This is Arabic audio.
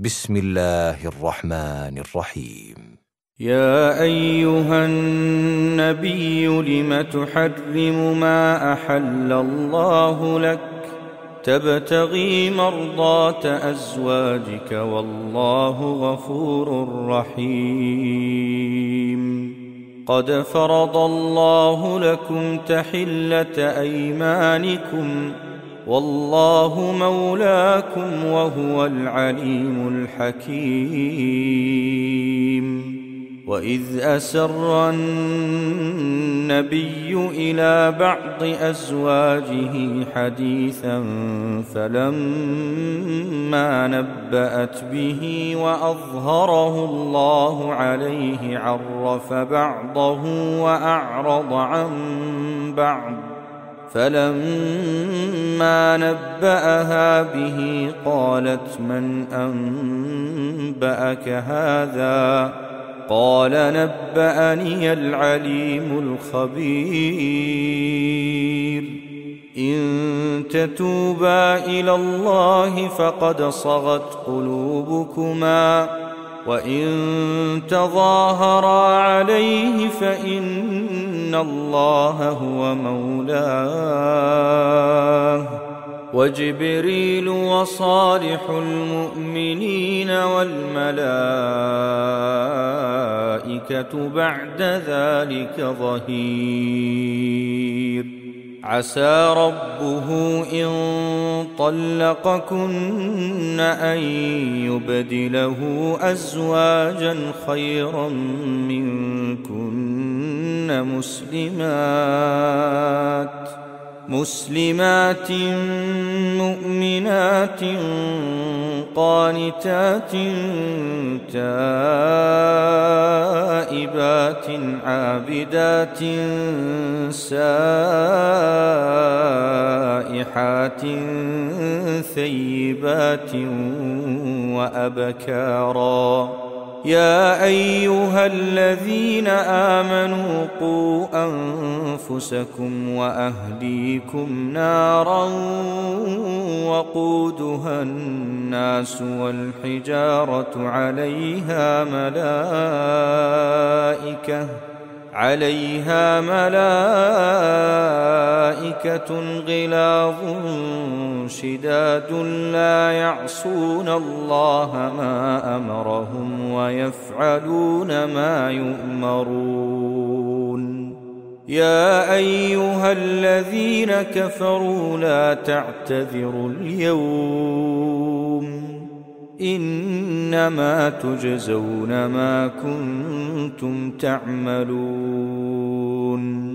بسم الله الرحمن الرحيم. يا أيها النبي لم تحرم ما أحل الله لك تبتغي مرضات أزواجك والله غفور رحيم. قد فرض الله لكم تحلة أيمانكم والله مولاكم وهو العليم الحكيم. وإذ أسر النبي إلى بعض أزواجه حديثا فلما نبأت به وأظهره الله عليه عرف بعضه وأعرض عن بعض، فلما نبأها به قالت من أنبأك هذا؟ قال نبأني العليم الخبير. إن تتوبا إلى الله فقد صغت قلوبكما وإن تظاهرا عليه فإن الله هو مولاه وجبريل وصالح المؤمنين والملائكة بعد ذلك ظهير. عسى ربه إن طلقكن أن يبدله أزواجا خيرا منكن مسلمات مؤمنات قانتات تائبات عابدات سائحات ثيبات وأبكارا. يا أيها الذين آمنوا قوا أنفسكم وأهليكم نارا وقودها الناس والحجارة عليها ملائكة غلاظ شداد لا يعصون الله ما أمرهم ويفعلون ما يؤمرون. يا أيها الذين كفروا لا تعتذروا اليوم إنما تجزون ما كنتم تعملون.